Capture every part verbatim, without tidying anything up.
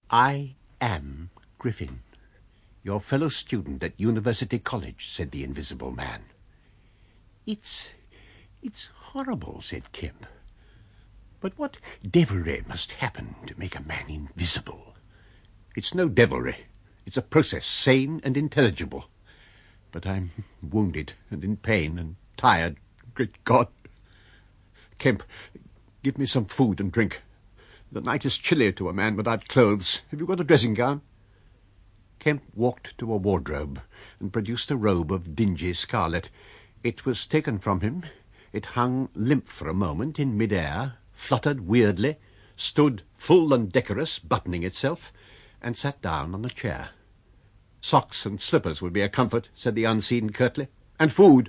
"I am Griffin, your fellow student at University College," said the Invisible Man. It's... it's horrible," said Kemp. "But what devilry must happen to make a man invisible?" "It's no devilry. It's a process, sane and intelligible. But I'm wounded and in pain and tired. Great God! Kemp, give me some food and drink. The night is chilly to a man without clothes. Have you got a dressing gown?" Kemp walked to a wardrobe and produced a robe of dingy scarlet. It was taken from him. It hung limp for a moment in mid-air, fluttered weirdly, stood full and decorous, buttoning itself, and sat down on a chair. "Socks and slippers would be a comfort," said the unseen curtly. "And food."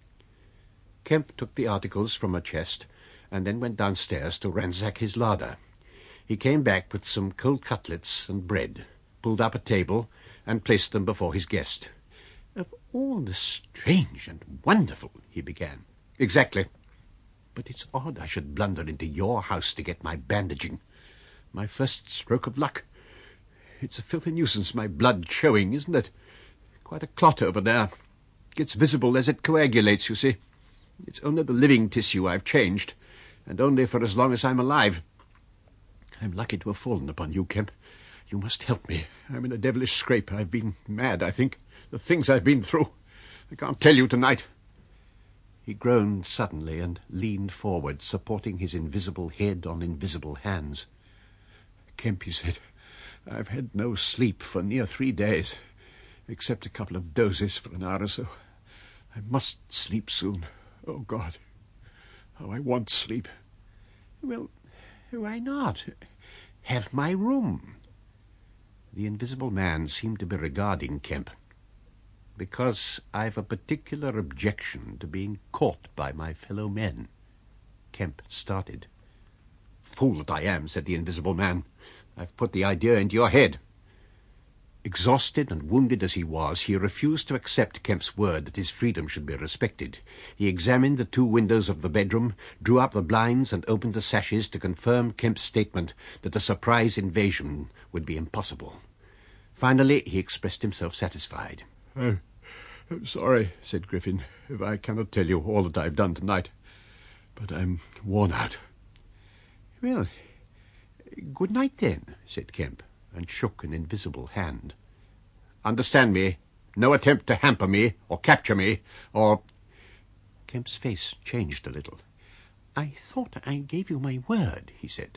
Kemp took the articles from a chest and then went downstairs to ransack his larder. He came back with some cold cutlets and bread, pulled up a table, and placed them before his guest. "Of all the strange and wonderful—" he began. "Exactly. But it's odd I should blunder into your house to get my bandaging. My first stroke of luck. It's a filthy nuisance, my blood showing, isn't it? Quite a clot over there. Gets visible as it coagulates, you see. It's only the living tissue I've changed, and only for as long as I'm alive. I'm lucky to have fallen upon you, Kemp. You must help me. I'm in a devilish scrape. I've been mad, I think. The things I've been through. I can't tell you tonight." He groaned suddenly and leaned forward, supporting his invisible head on invisible hands. "Kemp," he said, "I've had no sleep for near three days, except a couple of dozes for an hour or so. I must sleep soon. Oh, God, how I want sleep." "Well, why not? Have my room." The Invisible Man seemed to be regarding Kemp. "Because I've a particular objection to being caught by my fellow men." Kemp started. "Fool that I am," said the Invisible Man. "I've put the idea into your head." Exhausted and wounded as he was, he refused to accept Kemp's word that his freedom should be respected. He examined the two windows of the bedroom, drew up the blinds, and opened the sashes to confirm Kemp's statement that a surprise invasion would be impossible. Finally, he expressed himself satisfied. "Oh, I'm sorry," said Griffin, "if I cannot tell you all that I've done tonight. But I'm worn out." "Well, good night, then," said Kemp, and shook an invisible hand. "Understand me? No attempt to hamper me, or capture me, or—" Kemp's face changed a little. "I thought I gave you my word," he said.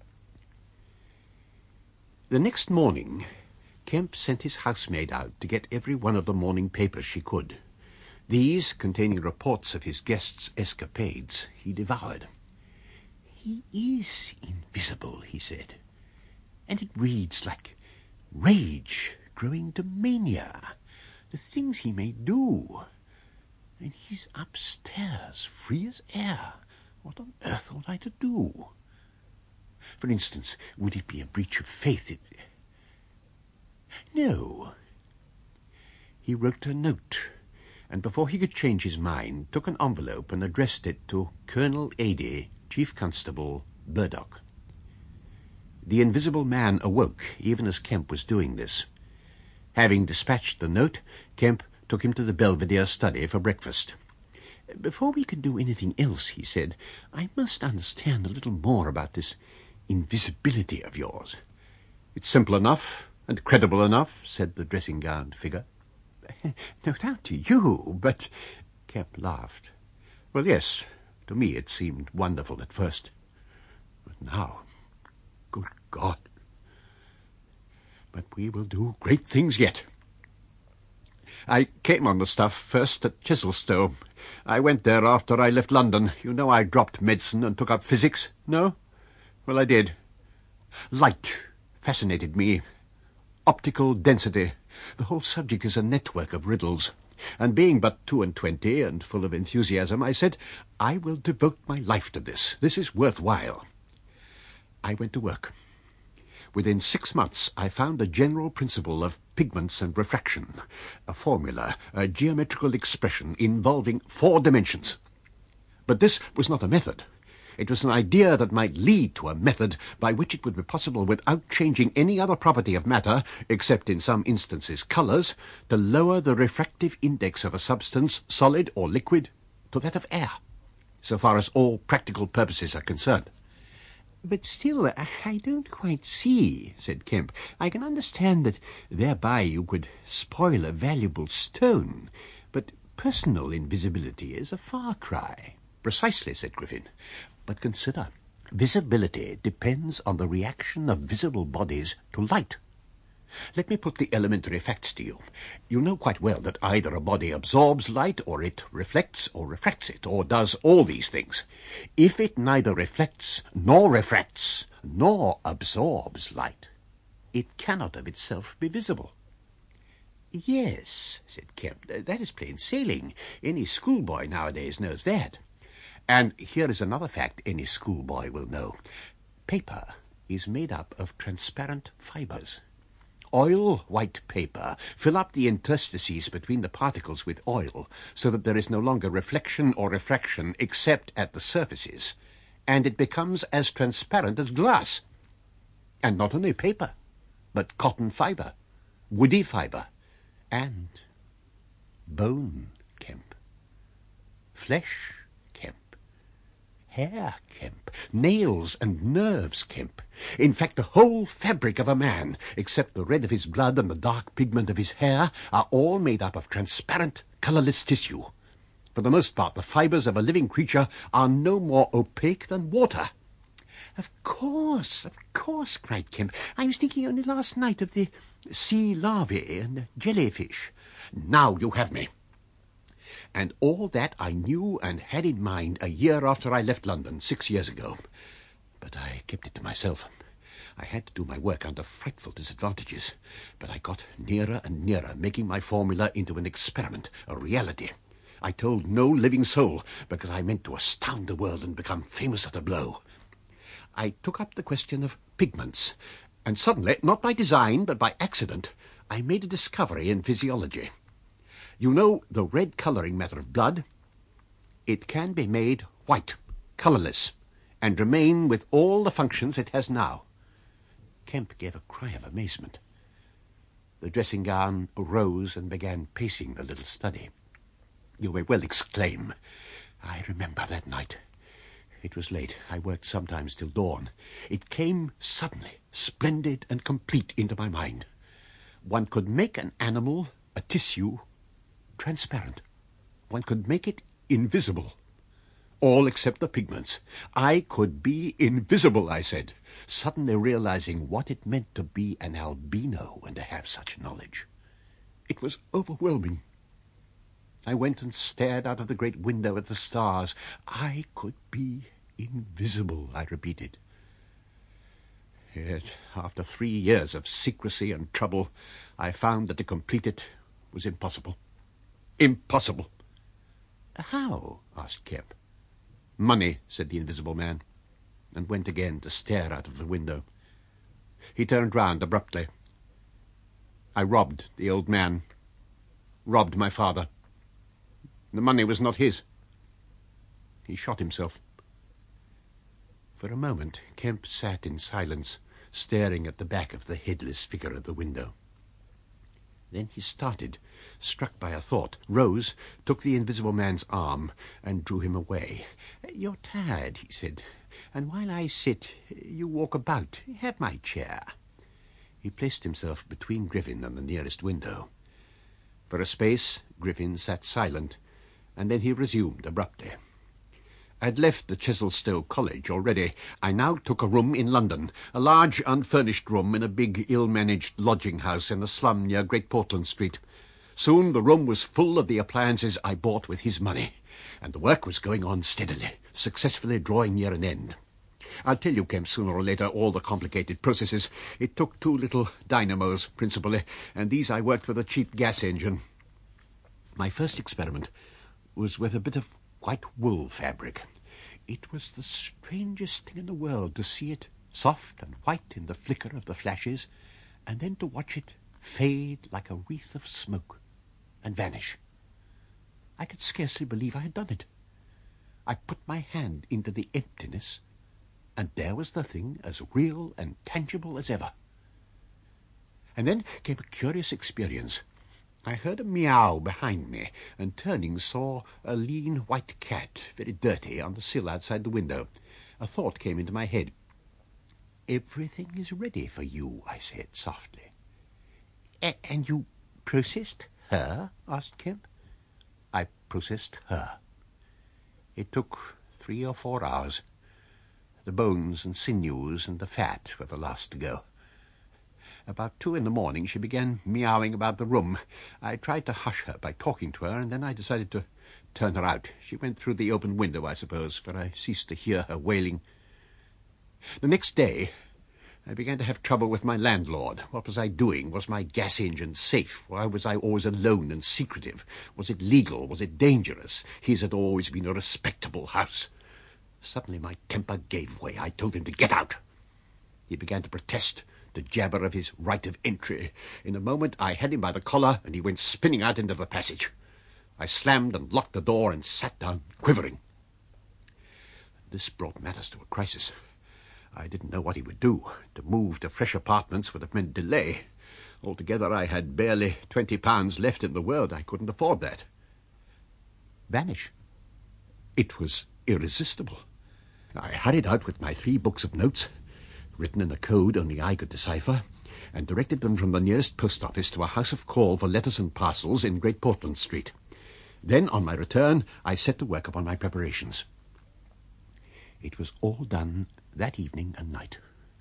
The next morning, Kemp sent his housemaid out to get every one of the morning papers she could. These, containing reports of his guests' escapades, he devoured. "He is invisible," he said, "and it reads like rage growing to mania, the things he may do. And he's upstairs, free as air. What on earth ought I to do? For instance, would it be a breach of faith if... No." He wrote a note, and before he could change his mind, took an envelope and addressed it to Colonel Adey, Chief Constable, Burdock. The Invisible Man awoke, even as Kemp was doing this. Having dispatched the note, Kemp took him to the Belvedere study for breakfast. "Before we can do anything else," he said, "I must understand a little more about this invisibility of yours." "It's simple enough, and credible enough," said the dressing-gowned figure. "No doubt to you, but—" Kemp laughed. "Well, yes, to me it seemed wonderful at first. But now, good God! But we will do great things yet. I came on the stuff first at Chiselstowe. I went there after I left London. You know I dropped medicine and took up physics, no? Well, I did. Light fascinated me. Optical density. The whole subject is a network of riddles. And being but two and twenty and full of enthusiasm, I said, I will devote my life to this. This is worthwhile. I went to work. Within six months, I found a general principle of pigments and refraction, a formula, a geometrical expression involving four dimensions. But this was not a method. It was an idea that might lead to a method by which it would be possible, without changing any other property of matter, except in some instances colours, to lower the refractive index of a substance, solid or liquid, to that of air, so far as all practical purposes are concerned. "But still, I don't quite see," said Kemp. "I can understand that thereby you could spoil a valuable stone, but personal invisibility is a far cry." "Precisely," said Griffin. "But consider, visibility depends on the reaction of visible bodies to light. Let me put the elementary facts to you. You know quite well that either a body absorbs light, or it reflects or refracts it, or does all these things. If it neither reflects, nor refracts, nor absorbs light, it cannot of itself be visible." "Yes," said Kemp, "that is plain sailing. Any schoolboy nowadays knows that." "And here is another fact any schoolboy will know. Paper is made up of transparent fibres. Oil white paper fill up the interstices between the particles with oil, so that there is no longer reflection or refraction except at the surfaces, and it becomes as transparent as glass. And not only paper, but cotton fibre, woody fibre, and bone, Kemp, flesh, Kemp, hair, Kemp, nails and nerves, Kemp. In fact, the whole fabric of a man, except the red of his blood and the dark pigment of his hair, are all made up of transparent, colourless tissue. For the most part, the fibres of a living creature are no more opaque than water." "Of course, of course," cried Kemp. "I was thinking only last night of the sea larvae and jellyfish." "Now you have me. And all that I knew and had in mind a year after I left London, six years ago. But I kept it to myself. I had to do my work under frightful disadvantages, but I got nearer and nearer making my formula into an experiment, a reality. I told no living soul, because I meant to astound the world and become famous at a blow. I took up the question of pigments, and suddenly, not by design, but by accident, I made a discovery in physiology. You know the red colouring matter of blood? It can be made white, colourless, and remain with all the functions it has now." Kemp gave a cry of amazement. The dressing-gown rose and began pacing the little study. "You may well exclaim. I remember that night. It was late. I worked sometimes till dawn. It came suddenly, splendid and complete, into my mind. One could make an animal, a tissue, transparent. One could make it invisible. All except the pigments. I could be invisible, I said, suddenly realizing what it meant to be an albino and to have such knowledge. It was overwhelming. I went and stared out of the great window at the stars. I could be invisible, I repeated. Yet, after three years of secrecy and trouble, I found that to complete it was impossible. Impossible. "How?" asked Kemp. "Money," said the Invisible Man, and went again to stare out of the window. He turned round abruptly. "I robbed the old man, robbed my father. The money was not his. He shot himself." For a moment Kemp sat in silence, staring at the back of the headless figure at the window. Then he started, struck by a thought, rose, took the Invisible Man's arm, and drew him away. "You're tired," he said, "and while I sit, you walk about. Have my chair." He placed himself between Griffin and the nearest window. For a space Griffin sat silent, and then he resumed abruptly. "I'd left the Chesilstowe College already. I now took a room in London, a large unfurnished room in a big ill-managed lodging-house in the slum near Great Portland Street. Soon the room was full of the appliances I bought with his money, and the work was going on steadily, successfully drawing near an end. I'll tell you, Kemp, sooner or later, all the complicated processes. It took two little dynamos, principally, and these I worked with a cheap gas engine. My first experiment was with a bit of white wool fabric. It was the strangest thing in the world to see it soft and white in the flicker of the flashes, and then to watch it fade like a wreath of smoke and vanish. I could scarcely believe I had done it. I put my hand into the emptiness, and there was the thing as real and tangible as ever. And then came a curious experience. I heard a meow behind me, and turning saw a lean white cat, very dirty, on the sill outside the window. A thought came into my head. "Everything is ready for you," I said softly. A- and you processed her?" asked Kemp. I processed her. It took three or four hours. The bones and sinews and the fat were the last to go. About two in the morning she began meowing about the room. I tried to hush her by talking to her, and then I decided to turn her out. She went through the open window, I suppose, for I ceased to hear her wailing. The next day I began to have trouble with my landlord. What was I doing? Was my gas engine safe? Why was I always alone and secretive? Was it legal? Was it dangerous? His had always been a respectable house. Suddenly my temper gave way. I told him to get out. He began to protest, to jabber of his right of entry. In a moment I had him by the collar, and he went spinning out into the passage. I slammed and locked the door and sat down, quivering. This brought matters to a crisis. I didn't know what he would do. To move to fresh apartments would have meant delay. Altogether I had barely twenty pounds left in the world. I couldn't afford that. Vanish. It was irresistible. I hurried out with my three books of notes, written in a code only I could decipher, and directed them from the nearest post office to a house of call for letters and parcels in Great Portland Street. Then, on my return, I set to work upon my preparations. It was all done that evening and night.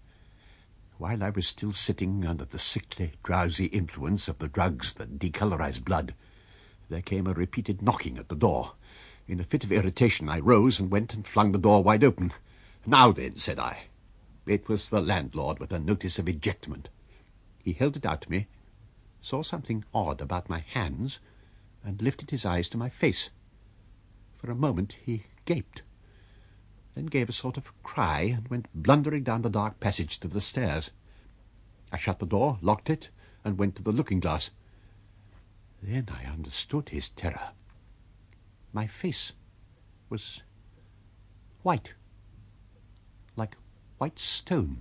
While I was still sitting under the sickly, drowsy influence of the drugs that decolorize blood, there came a repeated knocking at the door. In a fit of irritation, I rose and went and flung the door wide open. "Now then," said I. It was the landlord with a notice of ejectment. He held it out to me, saw something odd about my hands, and lifted his eyes to my face. For a moment he gaped, then gave a sort of cry and went blundering down the dark passage to the stairs. I shut the door, locked it, and went to the looking-glass. Then I understood his terror. My face was white, like white stone.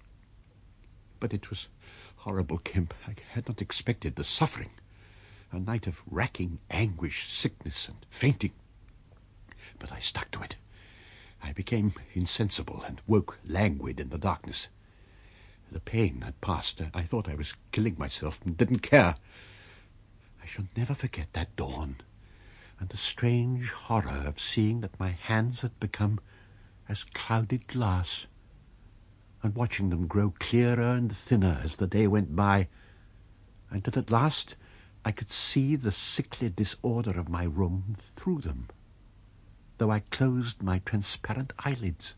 But it was horrible, Kemp. I had not expected the suffering. A night of racking anguish, sickness, and fainting. But I stuck to it. I became insensible and woke languid in the darkness. The pain had passed. I thought I was killing myself and didn't care. I shall never forget that dawn, and the strange horror of seeing that my hands had become as clouded glass, and watching them grow clearer and thinner as the day went by, and that at last I could see the sickly disorder of my room through them, though I closed my transparent eyelids.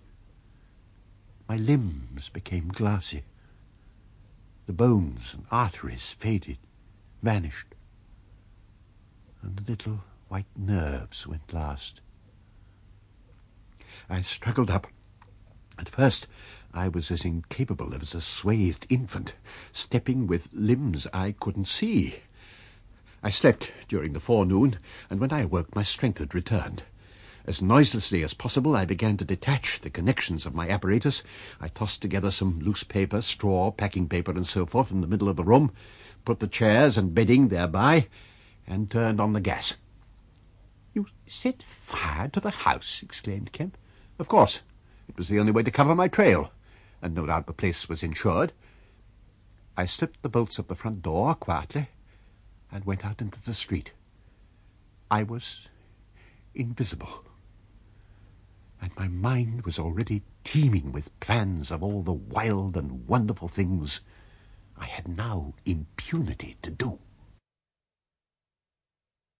My limbs became glassy. The bones and arteries faded, vanished, and the little white nerves went last. I struggled up. At first I was as incapable as a swathed infant, stepping with limbs I couldn't see. I slept during the forenoon, and when I awoke my strength had returned. As noiselessly as possible I began to detach the connections of my apparatus. I tossed together some loose paper, straw, packing paper, and so forth in the middle of the room, put the chairs and bedding thereby, and turned on the gas. "You set fire to the house?" exclaimed Kemp. "Of course. It was the only way to cover my trail, and no doubt the place was insured." I slipped the bolts of the front door quietly and went out into the street. I was invisible, and my mind was already teeming with plans of all the wild and wonderful things I had now impunity to do.